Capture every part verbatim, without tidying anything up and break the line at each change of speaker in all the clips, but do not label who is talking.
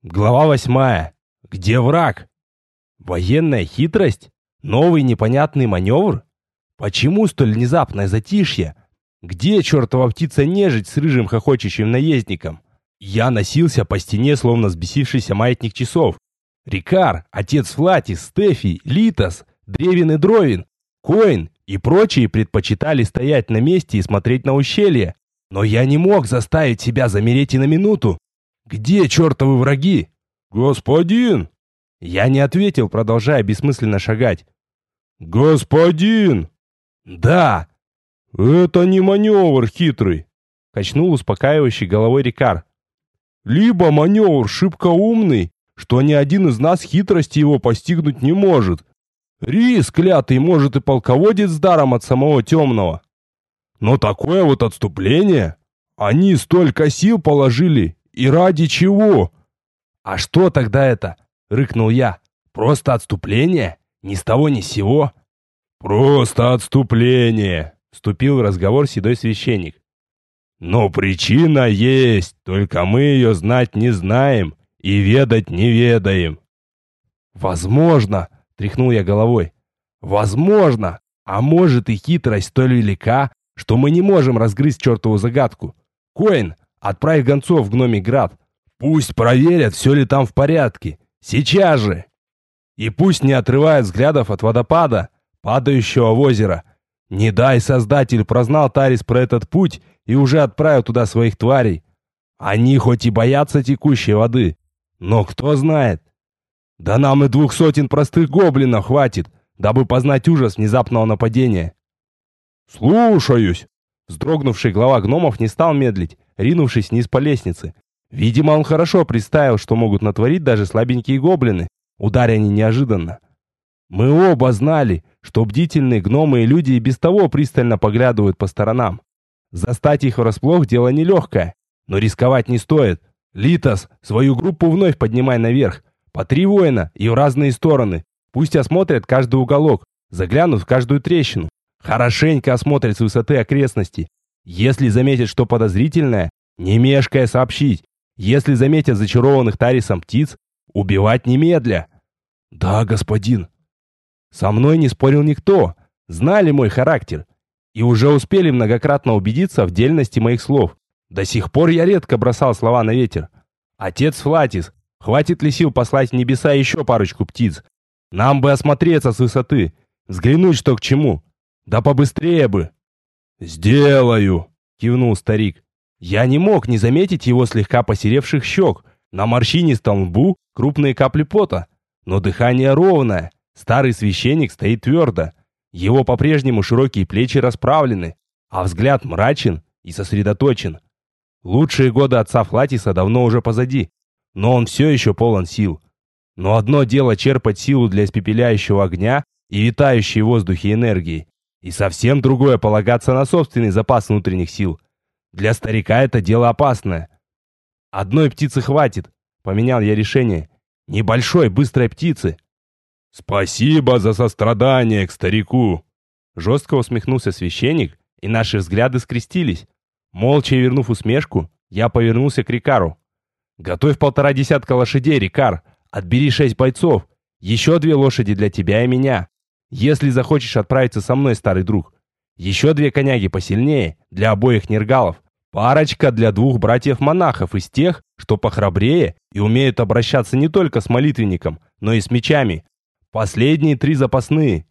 Глава восьмая. Где враг? Военная хитрость? Новый непонятный маневр? Почему столь внезапное затишье? Где чертова птица-нежить с рыжим хохочущим наездником? Я носился по стене, словно взбесившийся маятник часов. Рикар, отец Флатис, Стефи, Литос, Древин и Дровин, Коин и прочие предпочитали стоять на месте и смотреть на ущелье. Но я не мог заставить себя замереть и на минуту. Где чертовы враги? Господин! Я не ответил, продолжая бессмысленно шагать. Господин! Да! Это не маневр хитрый, качнул успокаивающий головой Рикар. Либо маневр шибко умный, что ни один из нас хитрости его постигнуть не может. Рис, клятый, может и полководец с даром от самого темного. Но такое вот отступление, они столько сил положили. И ради чего? А что тогда это? Рыкнул я. Просто отступление? Ни с того ни с сего? Просто отступление, вступил в разговор седой священник. Но причина есть, только мы ее знать не знаем и ведать не ведаем. Возможно, тряхнул я головой. Возможно, а может и хитрость столь велика, что мы не можем разгрызть чертову загадку. Коин, отправь гонцов в Гномий Град. Пусть проверят, все ли там в порядке. Сейчас же. И пусть не отрывают взглядов от водопада, падающего в озеро. Не дай Создатель прознал Тарис про этот путь и уже отправил туда своих тварей. Они хоть и боятся текущей воды, но кто знает. Да нам и двух сотен простых гоблинов хватит, дабы познать ужас внезапного нападения. Слушаюсь. Вздрогнувший глава гномов не стал медлить, ринувшись вниз по лестнице. Видимо, он хорошо представил, что могут натворить даже слабенькие гоблины, ударя они неожиданно. Мы оба знали, что бдительные гномы и люди и без того пристально поглядывают по сторонам. Застать их врасплох дело нелегкое, но рисковать не стоит. Литос, свою группу вновь поднимай наверх. По три воина и в разные стороны. Пусть осмотрят каждый уголок, заглянут в каждую трещину. Хорошенько осмотрят с высоты окрестности. Если заметят что подозрительное, не мешкая сообщить. Если заметят зачарованных Тарисом птиц, убивать немедля. Да, господин. Со мной не спорил никто. Знали мой характер. И уже успели многократно убедиться в дельности моих слов. До сих пор я редко бросал слова на ветер. Отец Флатис, хватит ли сил послать в небеса еще парочку птиц? Нам бы осмотреться с высоты. Взглянуть, что к чему. Да побыстрее бы. Сделаю, кивнул старик. Я не мог не заметить его слегка посеревших щек, на морщинистом лбу крупные капли пота, но дыхание ровное, старый священник стоит твердо, его по-прежнему широкие плечи расправлены, а взгляд мрачен и сосредоточен. Лучшие годы отца Флатиса давно уже позади, но он все еще полон сил. Но одно дело черпать силу для испепеляющего огня и витающей в воздухе энергии, и совсем другое полагаться на собственный запас внутренних сил. Для старика это дело опасное. Одной птицы хватит, поменял я решение. Небольшой, быстрой птицы. Спасибо за сострадание к старику. Жестко усмехнулся священник, и наши взгляды скрестились. Молча вернув усмешку, я повернулся к Рикару. Готовь полтора десятка лошадей, Рикар. Отбери шесть бойцов. Еще две лошади для тебя и меня. Если захочешь отправиться со мной, старый друг. Еще две коняги посильнее, для обоих нергалов. Парочка для двух братьев-монахов из тех, что похрабрее и умеют обращаться не только с молитвенником, но и с мечами. Последние три запасные.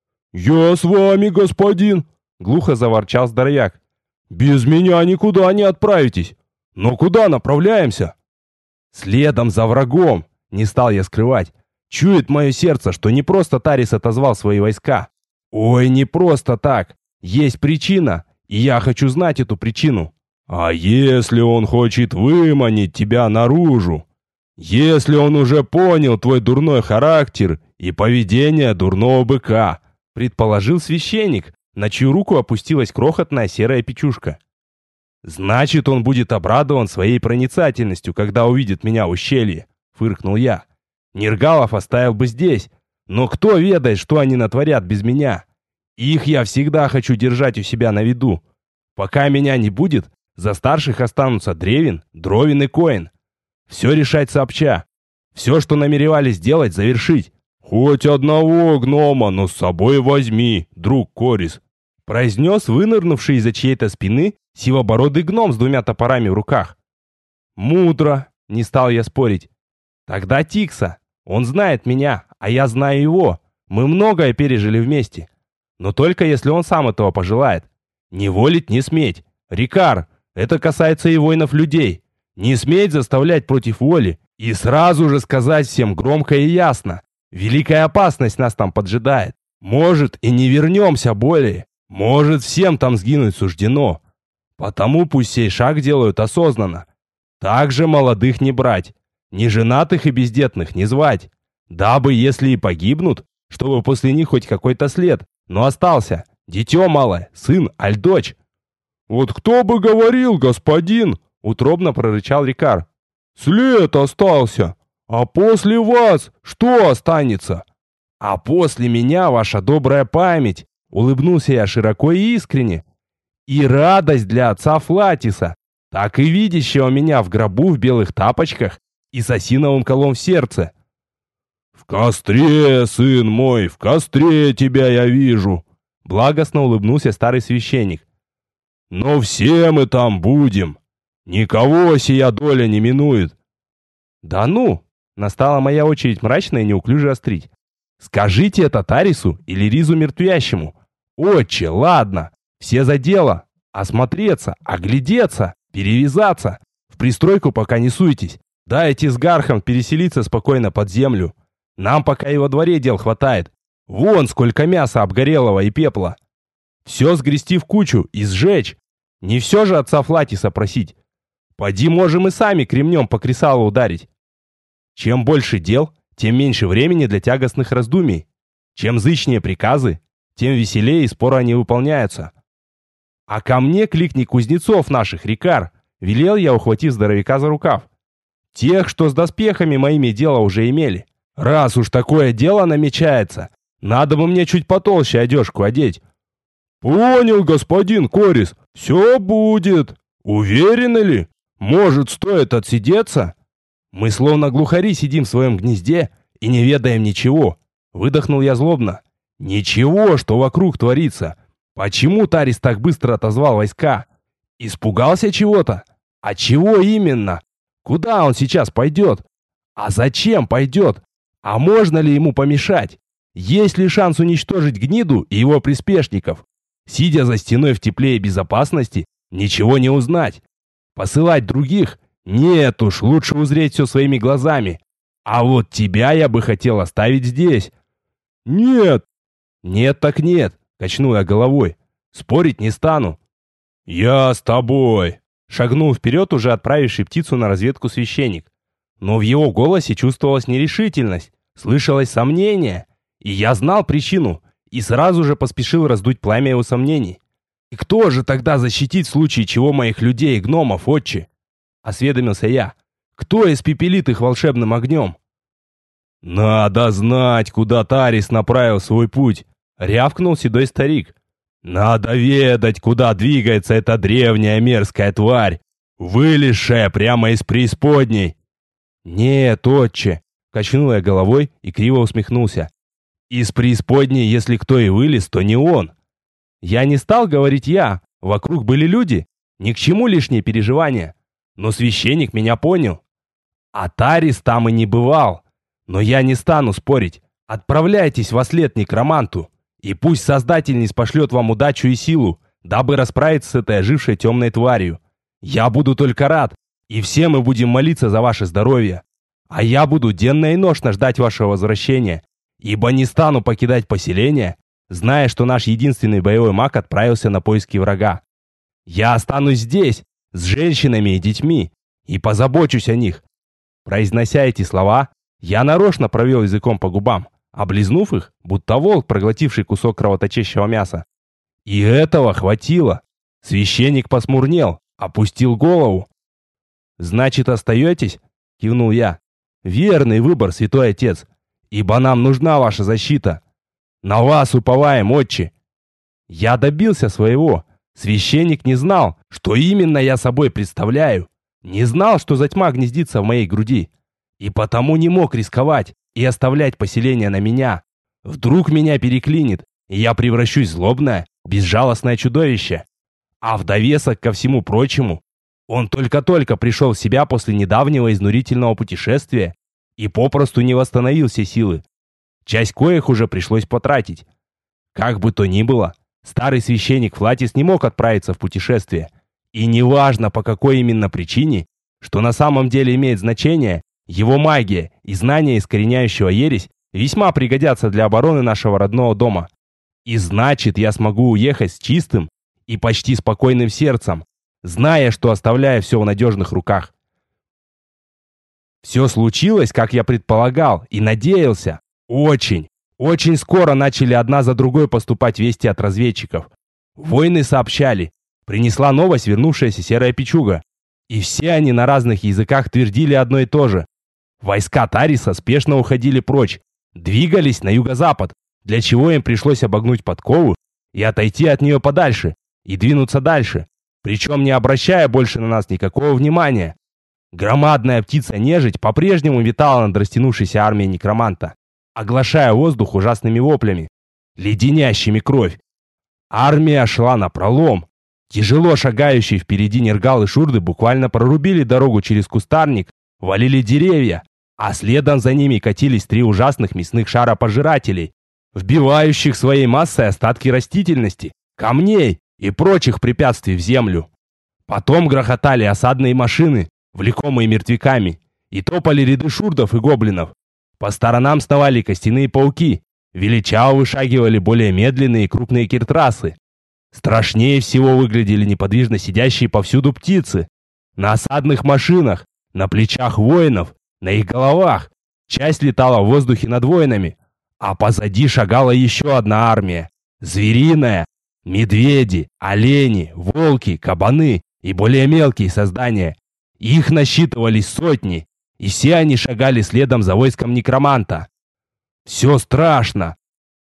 «Я с вами, господин!» — глухо заворчал здоровяк. «Без меня никуда не отправитесь. Но куда направляемся?» «Следом за врагом!» — не стал я скрывать. Чует мое сердце, что не просто Тарис отозвал свои войска. Ой, не просто так. Есть причина, и я хочу знать эту причину. А если он хочет выманить тебя наружу? Если он уже понял твой дурной характер и поведение дурного быка, предположил священник, на чью руку опустилась крохотная серая печушка. Значит, он будет обрадован своей проницательностью, когда увидит меня в ущелье, фыркнул я. Нергалов оставил бы здесь, но кто ведает, что они натворят без меня? Их я всегда хочу держать у себя на виду. Пока меня не будет, за старших останутся Древин, Дровин и Коин. Все решать сообща. Все, что намеревались сделать, завершить. Хоть одного гнома, но с собой возьми, друг Корис, произнес вынырнувший из-за чьей-то спины сивобородый гном с двумя топорами в руках. Мудро, не стал я спорить. Тогда Тикса. Он знает меня, а я знаю его. Мы многое пережили вместе. Но только если он сам этого пожелает. Не волить, не сметь. Рикар, это касается и воинов-людей. Не сметь заставлять против воли. И сразу же сказать всем громко и ясно. Великая опасность нас там поджидает. Может, и не вернемся более. Может, всем там сгинуть суждено. Потому пусть сей шаг делают осознанно. Также молодых не брать. Неженатых и бездетных не звать. Дабы, если и погибнут, чтобы после них хоть какой-то след, но остался. Дитё малое, сын, аль дочь. Вот кто бы говорил, господин, утробно прорычал Рикар. След остался. А после вас что останется? А после меня ваша добрая память, улыбнулся я широко и искренне. И радость для отца Флатиса, так и видящего меня в гробу в белых тапочках и с осиновым колом в сердце. «В костре, сын мой, в костре тебя я вижу!» Благостно улыбнулся старый священник. «Но все мы там будем. Никого сия доля не минует». «Да ну!» Настала моя очередь мрачно и неуклюже острить. «Скажите это Тарису или Ризу мертвящему. Отче, ладно, все за дело. Осмотреться, оглядеться, перевязаться. В пристройку пока не суетесь. Дайте с Гархом переселиться спокойно под землю. Нам пока и во дворе дел хватает. Вон сколько мяса обгорелого и пепла. Все сгрести в кучу и сжечь. Не все же отца Флатиса просить. Поди можем и сами кремнем по кресалу ударить. Чем больше дел, тем меньше времени для тягостных раздумий. Чем зычнее приказы, тем веселее и споро они выполняются. А ко мне кликни кузнецов наших, Рикар, велел я, ухватив здоровяка за рукав. Тех, что с доспехами моими дело уже имели. Раз уж такое дело намечается, надо бы мне чуть потолще одежку одеть. Понял, господин Корис, все будет. Уверены ли? Может, стоит отсидеться? Мы словно глухари сидим в своем гнезде и не ведаем ничего. Выдохнул я злобно. Ничего, что вокруг творится. Почему Тарис так быстро отозвал войска? Испугался чего-то? А чего именно? Куда он сейчас пойдет? А зачем пойдет? А можно ли ему помешать? Есть ли шанс уничтожить гниду и его приспешников? Сидя за стеной в тепле и безопасности, ничего не узнать. Посылать других? Нет уж, лучше узреть все своими глазами. А вот тебя я бы хотел оставить здесь. Нет. Нет так нет, качнул я головой. Спорить не стану. Я с тобой. Шагнул вперед уже отправивший птицу на разведку священник. Но в его голосе чувствовалась нерешительность, слышалось сомнение. И я знал причину, и сразу же поспешил раздуть пламя его сомнений. И кто же тогда защитит в случае чего моих людей и гномов, отче? Осведомился я. Кто испепелит их волшебным огнем? Надо знать, куда Тарис направил свой путь, рявкнул седой старик. Надо ведать, куда двигается эта древняя мерзкая тварь, вылезшая прямо из преисподней. Нет, отче, качнул я головой и криво усмехнулся. Из преисподней, если кто и вылез, то не он. Я не стал говорить я, вокруг были люди, ни к чему лишние переживания. Но священник меня понял. А Тарис там и не бывал. Но я не стану спорить. Отправляйтесь во след некроманту. И пусть Создатель не спошлет вам удачу и силу, дабы расправиться с этой ожившей темной тварью. Я буду только рад, и все мы будем молиться за ваше здоровье. А я буду денно и ношно ждать вашего возвращения, ибо не стану покидать поселение, зная, что наш единственный боевой маг отправился на поиски врага. Я останусь здесь, с женщинами и детьми, и позабочусь о них. Произнося эти слова, я нарочно провел языком по губам, облизнув их, будто волк, проглотивший кусок кровоточащего мяса. И этого хватило. Священник посмурнел, опустил голову. «Значит, остаетесь?» — кивнул я. «Верный выбор, святой отец, ибо нам нужна ваша защита. На вас уповаем, отче». Я добился своего. Священник не знал, что именно я собой представляю. Не знал, что за тьма гнездится в моей груди. И потому не мог рисковать и оставлять поселение на меня. Вдруг меня переклинит, и я превращусь в злобное, безжалостное чудовище. А в довесок ко всему прочему, он только-только пришел в себя после недавнего изнурительного путешествия и попросту не восстановил все силы, часть коих уже пришлось потратить. Как бы то ни было, старый священник Флатис не мог отправиться в путешествие. И неважно, по какой именно причине, что на самом деле имеет значение, его магия и знания искореняющего ересь весьма пригодятся для обороны нашего родного дома. И значит, я смогу уехать с чистым и почти спокойным сердцем, зная, что оставляю все в надежных руках. Все случилось, как я предполагал и надеялся. Очень, очень скоро начали одна за другой поступать вести от разведчиков. Воины сообщали, принесла новость вернувшаяся серая печуга. И все они на разных языках твердили одно и то же. Войска Тариса спешно уходили прочь, двигались на юго-запад, для чего им пришлось обогнуть подкову и отойти от нее подальше, и двинуться дальше, причем не обращая больше на нас никакого внимания. Громадная птица-нежить по-прежнему витала над растянувшейся армией некроманта, оглашая воздух ужасными воплями, леденящими кровь. Армия шла напролом. Тяжело шагающие впереди Нергал и Шурды буквально прорубили дорогу через кустарник, валили деревья, а следом за ними катились три ужасных мясных шара-пожирателей, вбивающих своей массой остатки растительности, камней и прочих препятствий в землю. Потом грохотали осадные машины, влекомые мертвяками, и топали ряды шурдов и гоблинов. По сторонам сновали костяные пауки, величаво вышагивали более медленные и крупные киртрасы. Страшнее всего выглядели неподвижно сидящие повсюду птицы. На осадных машинах, на плечах воинов, на их головах. Часть летала в воздухе над воинами, а позади шагала еще одна армия. Звериная. Медведи, олени, волки, кабаны и более мелкие создания. Их насчитывались сотни, и все они шагали следом за войском некроманта. Все страшно.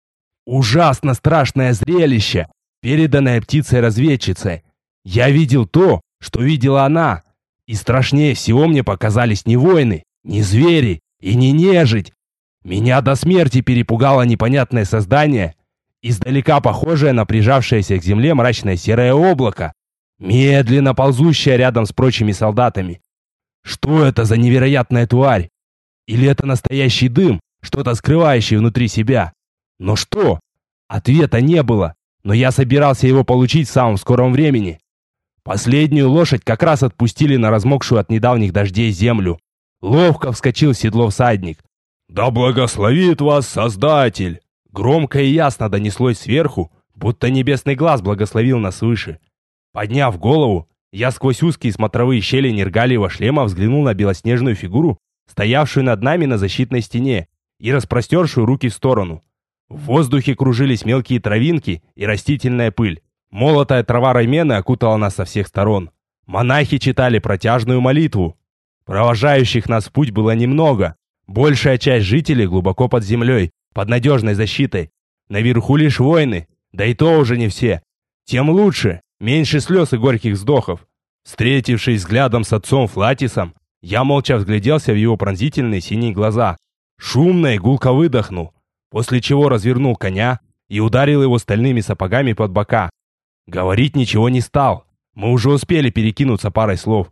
Ужасно страшное зрелище, переданное птицей-разведчицей. Я видел то, что видела она. И страшнее всего мне показались не воины, не звери и не нежить. Меня до смерти перепугало непонятное создание, издалека похожее на прижавшееся к земле мрачное серое облако, медленно ползущее рядом с прочими солдатами. Что это за невероятная тварь? Или это настоящий дым, что-то скрывающее внутри себя? Но что? Ответа не было, но я собирался его получить в самом скором времени. Последнюю лошадь как раз отпустили на размокшую от недавних дождей землю. Ловко вскочил в седло всадник. «Да благословит вас Создатель!» Громко и ясно донеслось сверху, будто небесный глаз благословил нас свыше. Подняв голову, я сквозь узкие смотровые щели нергалиева шлема взглянул на белоснежную фигуру, стоявшую над нами на защитной стене и распростершую руки в сторону. В воздухе кружились мелкие травинки и растительная пыль. Молотая трава раймены окутала нас со всех сторон. Монахи читали протяжную молитву. Провожающих нас в путь было немного. Большая часть жителей глубоко под землей, под надежной защитой. Наверху лишь воины, да и то уже не все. Тем лучше, меньше слез и горьких вздохов. Встретившись взглядом с отцом Флатисом, я молча взгляделся в его пронзительные синие глаза. Шумно и гулко выдохнул, после чего развернул коня и ударил его стальными сапогами под бока. Говорить ничего не стал, мы уже успели перекинуться парой слов.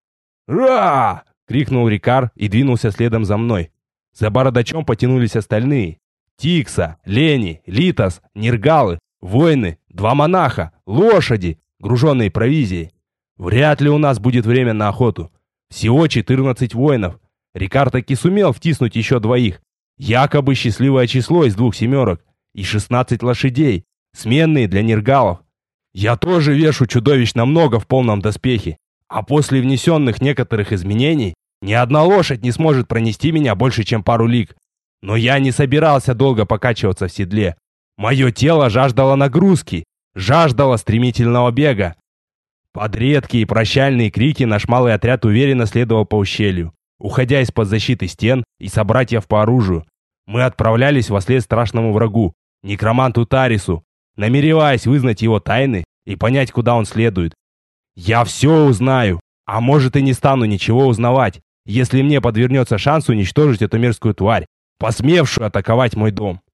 «Ра!» — крикнул Рикар и двинулся следом за мной. За бородачом потянулись остальные. Тикса, Лени, Литос, Нергалы, воины, два монаха, лошади, груженные провизией. Вряд ли у нас будет время на охоту. Всего четырнадцать воинов. Рикар таки сумел втиснуть еще двоих. Якобы счастливое число из двух семерок. И шестнадцать лошадей, сменные для нергалов. Я тоже вешу чудовищно много в полном доспехе. А после внесенных некоторых изменений, ни одна лошадь не сможет пронести меня больше, чем пару лиг. Но я не собирался долго покачиваться в седле. Мое тело жаждало нагрузки, жаждало стремительного бега. Под редкие прощальные крики наш малый отряд уверенно следовал по ущелью, уходя из-под защиты стен и собратьев по оружию. Мы отправлялись вслед страшному врагу, некроманту Тарису, намереваясь вызнать его тайны и понять, куда он следует. Я все узнаю, А может, и не стану ничего узнавать, если мне подвернется шанс уничтожить эту мерзкую тварь, посмевшую атаковать мой дом.